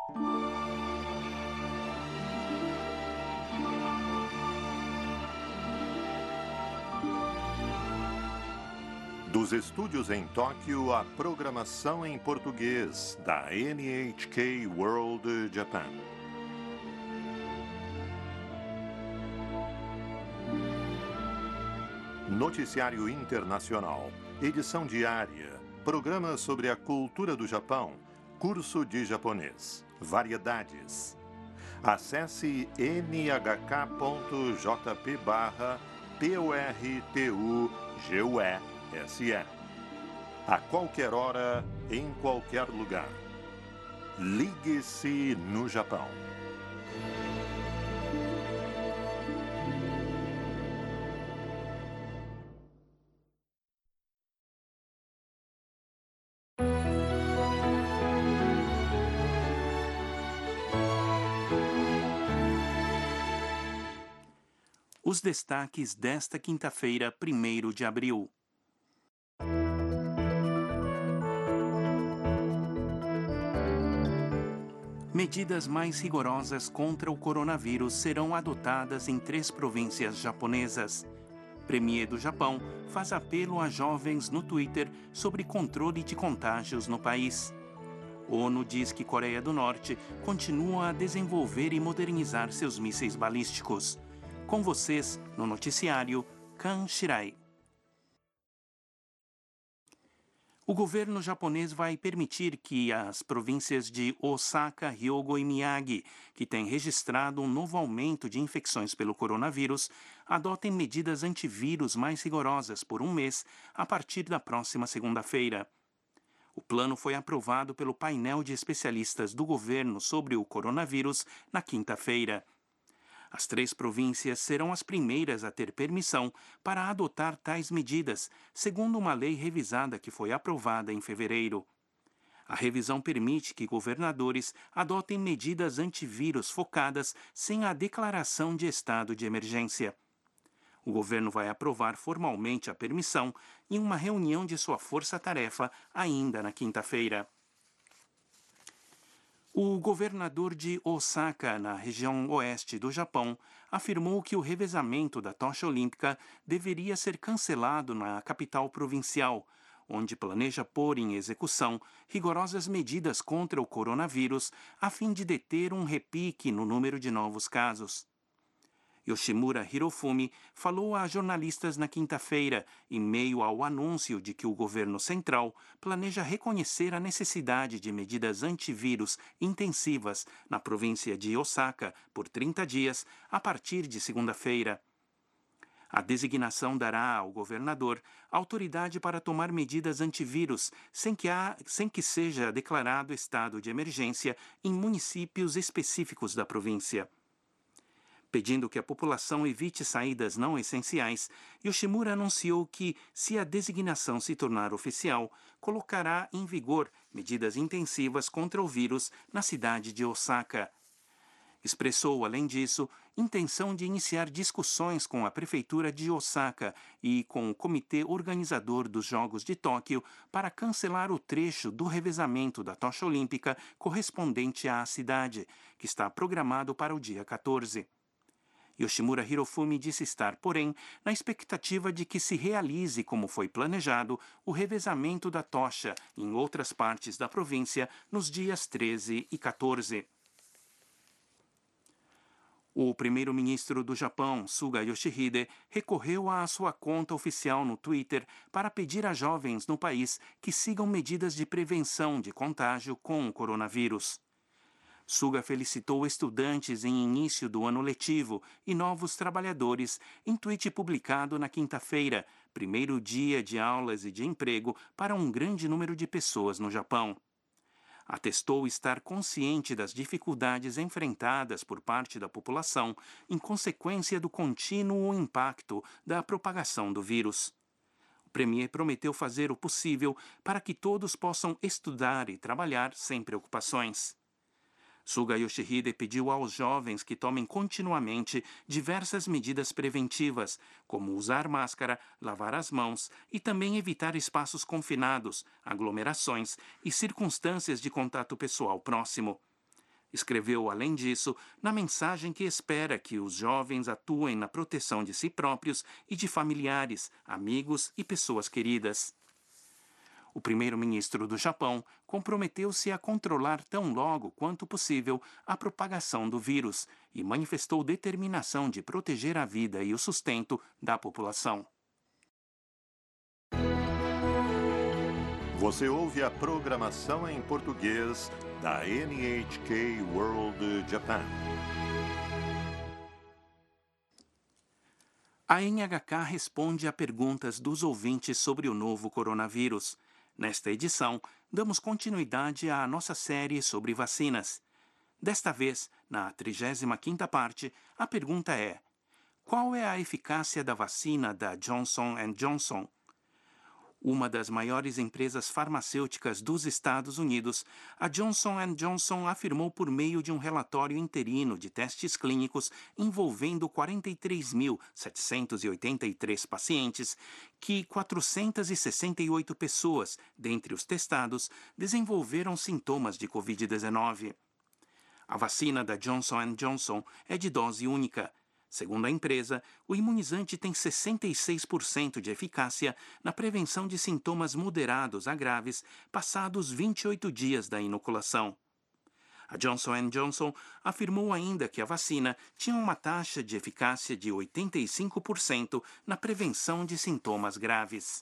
Dos estúdios em Tóquio, a programação em português da NHK World Japan. Noticiário Internacional, edição diária, programa sobre a cultura do Japão, curso de japonês, variedades. Acesse nhk.jp/PORTUGUE. A qualquer hora, em qualquer lugar. Ligue-se no Japão. Os destaques desta quinta-feira, 1º de abril. Medidas mais rigorosas contra o coronavírus serão adotadas em 3 províncias japonesas. Premier do Japão faz apelo a jovens no Twitter sobre controle de contágios no país. ONU diz que Coreia do Norte continua a desenvolver e modernizar seus mísseis balísticos. Com vocês, no noticiário, Kan Shirai. O governo japonês vai permitir que as províncias de Osaka, Hyogo e Miyagi, que têm registrado um novo aumento de infecções pelo coronavírus, adotem medidas antivírus mais rigorosas por um mês a partir da próxima segunda-feira. O plano foi aprovado pelo painel de especialistas do governo sobre o coronavírus na quinta-feira. As 3 províncias serão as primeiras a ter permissão para adotar tais medidas, segundo uma lei revisada que foi aprovada em fevereiro. A revisão permite que governadores adotem medidas antivírus focadas sem a declaração de estado de emergência. O governo vai aprovar formalmente a permissão em uma reunião de sua força-tarefa ainda na quinta-feira. O governador de Osaka, na região oeste do Japão, afirmou que o revezamento da tocha olímpica deveria ser cancelado na capital provincial, onde planeja pôr em execução rigorosas medidas contra o coronavírus a fim de deter um repique no número de novos casos. Yoshimura Hirofumi falou a jornalistas na quinta-feira, em meio ao anúncio de que o governo central planeja reconhecer a necessidade de medidas antivírus intensivas na província de Osaka por 30 dias a partir de segunda-feira. A designação dará ao governador autoridade para tomar medidas antivírus sem que seja declarado estado de emergência em municípios específicos da província. Pedindo que a população evite saídas não essenciais, Yoshimura anunciou que, se a designação se tornar oficial, colocará em vigor medidas intensivas contra o vírus na cidade de Osaka. Expressou, além disso, intenção de iniciar discussões com a prefeitura de Osaka e com o comitê organizador dos Jogos de Tóquio para cancelar o trecho do revezamento da tocha olímpica correspondente à cidade, que está programado para o dia 14. Yoshimura Hirofumi disse estar, porém, na expectativa de que se realize como foi planejado o revezamento da tocha em outras partes da província nos dias 13 e 14. O primeiro-ministro do Japão, Suga Yoshihide, recorreu à sua conta oficial no Twitter para pedir a jovens no país que sigam medidas de prevenção de contágio com o coronavírus. Suga felicitou estudantes em início do ano letivo e novos trabalhadores em tweet publicado na quinta-feira, primeiro dia de aulas e de emprego para um grande número de pessoas no Japão. Atestou estar consciente das dificuldades enfrentadas por parte da população em consequência do contínuo impacto da propagação do vírus. O premier prometeu fazer o possível para que todos possam estudar e trabalhar sem preocupações. Suga Yoshihide pediu aos jovens que tomem continuamente diversas medidas preventivas, como usar máscara, lavar as mãos e também evitar espaços confinados, aglomerações e circunstâncias de contato pessoal próximo. Escreveu, além disso, na mensagem que espera que os jovens atuem na proteção de si próprios e de familiares, amigos e pessoas queridas. O primeiro-ministro do Japão comprometeu-se a controlar tão logo quanto possível a propagação do vírus e manifestou determinação de proteger a vida e o sustento da população. Você ouve a programação em português da NHK World Japan. A NHK responde a perguntas dos ouvintes sobre o novo coronavírus. Nesta edição, damos continuidade à nossa série sobre vacinas. Desta vez, na 35ª parte, a pergunta é: qual é a eficácia da vacina da Johnson & Johnson? Uma das maiores empresas farmacêuticas dos Estados Unidos, a Johnson & Johnson afirmou por meio de um relatório interino de testes clínicos envolvendo 43.783 pacientes que 468 pessoas, dentre os testados, desenvolveram sintomas de Covid-19. A vacina da Johnson & Johnson é de dose única. Segundo a empresa, o imunizante tem 66% de eficácia na prevenção de sintomas moderados a graves passados 28 dias da inoculação. A Johnson & Johnson afirmou ainda que a vacina tinha uma taxa de eficácia de 85% na prevenção de sintomas graves.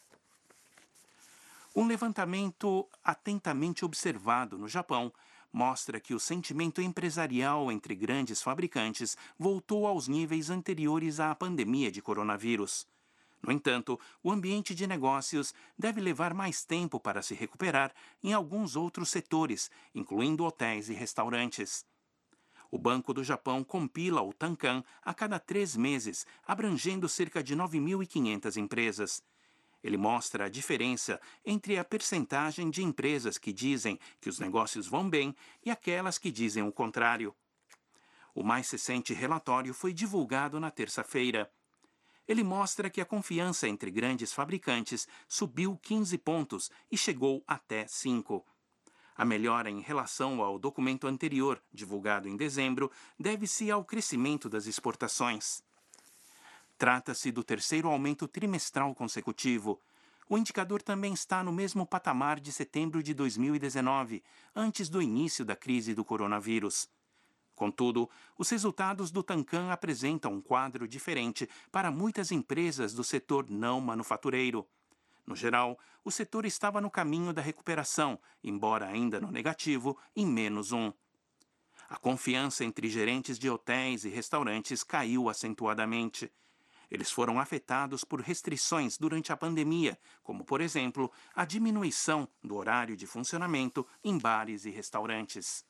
Um levantamento atentamente observado no Japão mostra que o sentimento empresarial entre grandes fabricantes voltou aos níveis anteriores à pandemia de coronavírus. No entanto, o ambiente de negócios deve levar mais tempo para se recuperar em alguns outros setores, incluindo hotéis e restaurantes. O Banco do Japão compila o Tankan a cada 3 meses, abrangendo cerca de 9.500 empresas. Ele mostra a diferença entre a percentagem de empresas que dizem que os negócios vão bem e aquelas que dizem o contrário. O mais recente relatório foi divulgado na terça-feira. Ele mostra que a confiança entre grandes fabricantes subiu 15 pontos e chegou até 5. A melhora em relação ao documento anterior, divulgado em dezembro, deve-se ao crescimento das exportações. Trata-se do terceiro aumento trimestral consecutivo. O indicador também está no mesmo patamar de setembro de 2019, antes do início da crise do coronavírus. Contudo, os resultados do Tankan apresentam um quadro diferente para muitas empresas do setor não manufatureiro. No geral, o setor estava no caminho da recuperação, embora ainda no negativo, em -1. A confiança entre gerentes de hotéis e restaurantes caiu acentuadamente. Eles foram afetados por restrições durante a pandemia, como, por exemplo, a diminuição do horário de funcionamento em bares e restaurantes.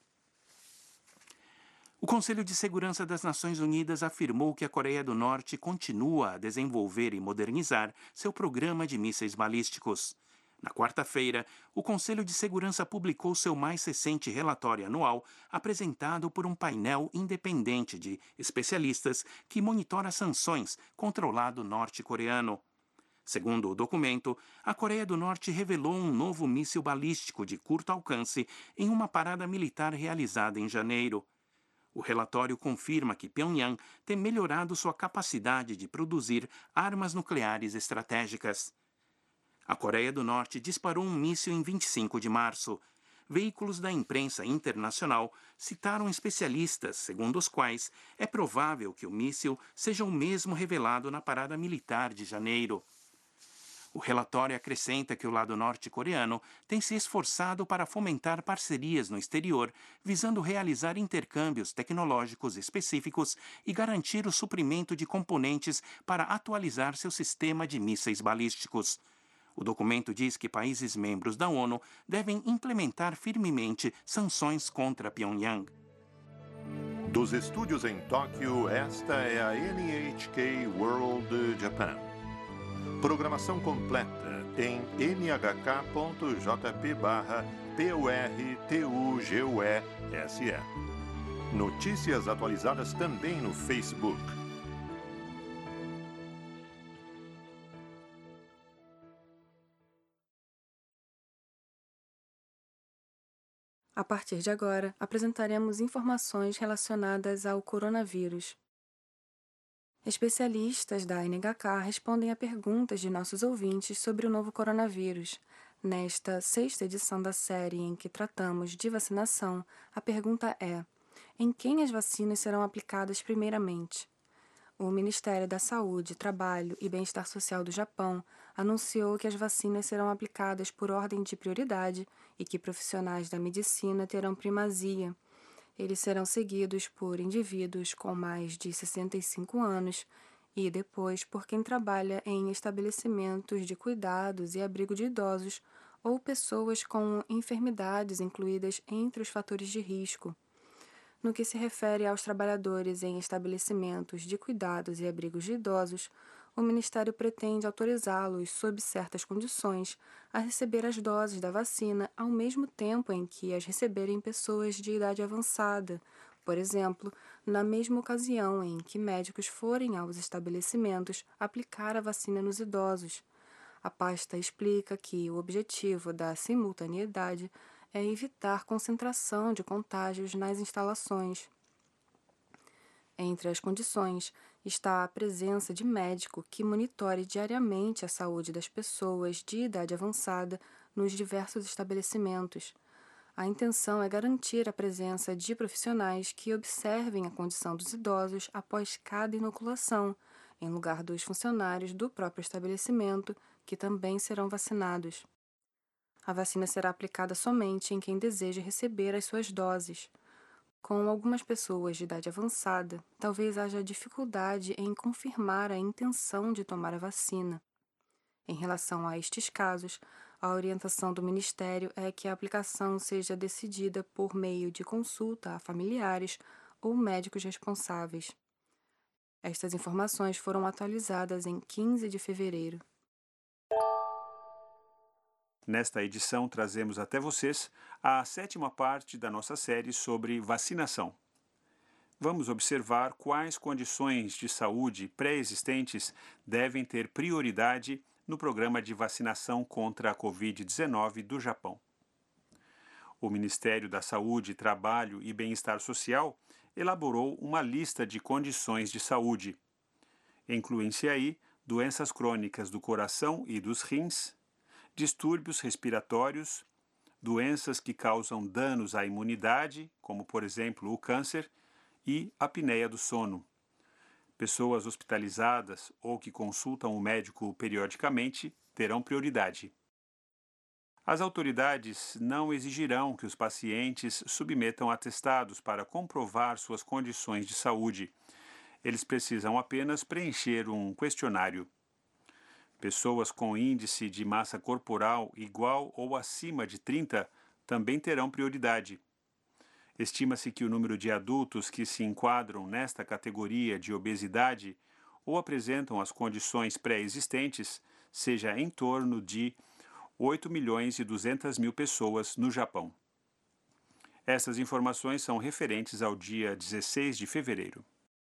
O Conselho de Segurança das Nações Unidas afirmou que a Coreia do Norte continua a desenvolver e modernizar seu programa de mísseis balísticos. Na quarta-feira, o Conselho de Segurança publicou seu mais recente relatório anual, apresentado por um painel independente de especialistas que monitora sanções contra o lado norte-coreano. Segundo o documento, a Coreia do Norte revelou um novo míssil balístico de curto alcance em uma parada militar realizada em janeiro. O relatório confirma que Pyongyang tem melhorado sua capacidade de produzir armas nucleares estratégicas. A Coreia do Norte disparou um míssil em 25 de março. Veículos da imprensa internacional citaram especialistas, segundo os quais é provável que o míssil seja o mesmo revelado na parada militar de janeiro. O relatório acrescenta que o lado norte-coreano tem se esforçado para fomentar parcerias no exterior, visando realizar intercâmbios tecnológicos específicos e garantir o suprimento de componentes para atualizar seu sistema de mísseis balísticos. O documento diz que países membros da ONU devem implementar firmemente sanções contra Pyongyang. Dos estúdios em Tóquio, esta é a NHK World Japan. Programação completa em nhk.jp/PORTUGUESE. Notícias atualizadas também no Facebook. A partir de agora, apresentaremos informações relacionadas ao coronavírus. Especialistas da NHK respondem a perguntas de nossos ouvintes sobre o novo coronavírus. Nesta sexta edição da série em que tratamos de vacinação, a pergunta é: em quem as vacinas serão aplicadas primeiramente? O Ministério da Saúde, Trabalho e Bem-Estar Social do Japão anunciou que as vacinas serão aplicadas por ordem de prioridade e que profissionais da medicina terão primazia. Eles serão seguidos por indivíduos com mais de 65 anos e depois por quem trabalha em estabelecimentos de cuidados e abrigo de idosos ou pessoas com enfermidades incluídas entre os fatores de risco. No que se refere aos trabalhadores em estabelecimentos de cuidados e abrigos de idosos, o Ministério pretende autorizá-los, sob certas condições, a receber as doses da vacina ao mesmo tempo em que as receberem pessoas de idade avançada, por exemplo, na mesma ocasião em que médicos forem aos estabelecimentos aplicar a vacina nos idosos. A pasta explica que o objetivo da simultaneidade é evitar concentração de contágios nas instalações. Entre as condições está a presença de médico que monitore diariamente a saúde das pessoas de idade avançada nos diversos estabelecimentos. A intenção é garantir a presença de profissionais que observem a condição dos idosos após cada inoculação, em lugar dos funcionários do próprio estabelecimento, que também serão vacinados. A vacina será aplicada somente em quem deseja receber as suas doses. Com algumas pessoas de idade avançada, talvez haja dificuldade em confirmar a intenção de tomar a vacina. Em relação a estes casos, a orientação do Ministério é que a aplicação seja decidida por meio de consulta a familiares ou médicos responsáveis. Estas informações foram atualizadas em 15 de fevereiro. Nesta edição, trazemos até vocês a sétima parte da nossa série sobre vacinação. Vamos observar quais condições de saúde pré-existentes devem ter prioridade no programa de vacinação contra a Covid-19 do Japão. O Ministério da Saúde, Trabalho e Bem-Estar Social elaborou uma lista de condições de saúde. Incluem-se aí doenças crônicas do coração e dos rins, distúrbios respiratórios, doenças que causam danos à imunidade, como por exemplo o câncer, e apneia do sono. Pessoas hospitalizadas ou que consultam o médico periodicamente terão prioridade. As autoridades não exigirão que os pacientes submetam atestados para comprovar suas condições de saúde. Eles precisam apenas preencher um questionário. Pessoas com índice de massa corporal igual ou acima de 30 também terão prioridade. Estima-se que o número de adultos que se enquadram nesta categoria de obesidade ou apresentam as condições pré-existentes seja em torno de 8.200.000 pessoas no Japão. Essas informações são referentes ao dia 16 de fevereiro.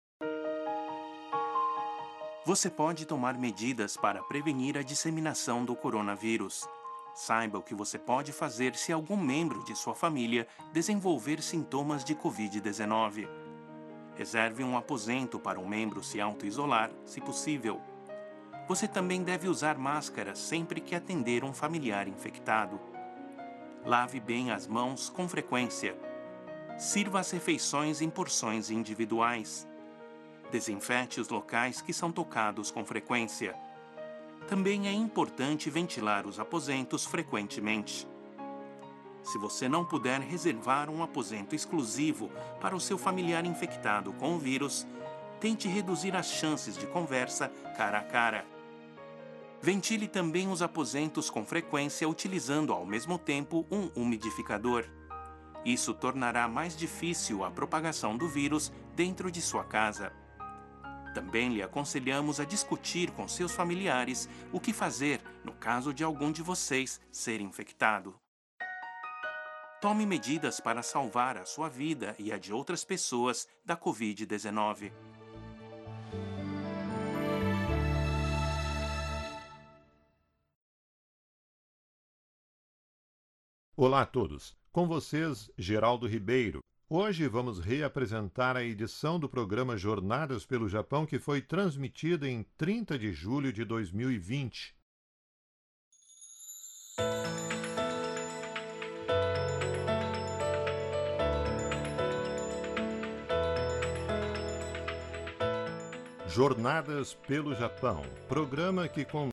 Você pode tomar medidas para prevenir a disseminação do coronavírus. Saiba o que você pode fazer se algum membro de sua família desenvolver sintomas de Covid-19. Reserve um aposento para um membro se auto-isolar, se possível. Você também deve usar máscara sempre que atender um familiar infectado. Lave bem as mãos com frequência. Sirva as refeições em porções individuais. Desinfete os locais que são tocados com frequência. Também é importante ventilar os aposentos frequentemente. Se você não puder reservar um aposento exclusivo para o seu familiar infectado com o vírus, tente reduzir as chances de conversa cara a cara. Ventile também os aposentos com frequência utilizando ao mesmo tempo um umidificador. Isso tornará mais difícil a propagação do vírus dentro de sua casa. Também lhe aconselhamos a discutir com seus familiares o que fazer no caso de algum de vocês ser infectado. Tome medidas para salvar a sua vida e a de outras pessoas da Covid-19. Olá a todos. Com vocês, Geraldo Ribeiro. Hoje vamos reapresentar a edição do programa Jornadas pelo Japão que foi transmitida em 30 de julho de 2020. Jornadas pelo Japão, programa que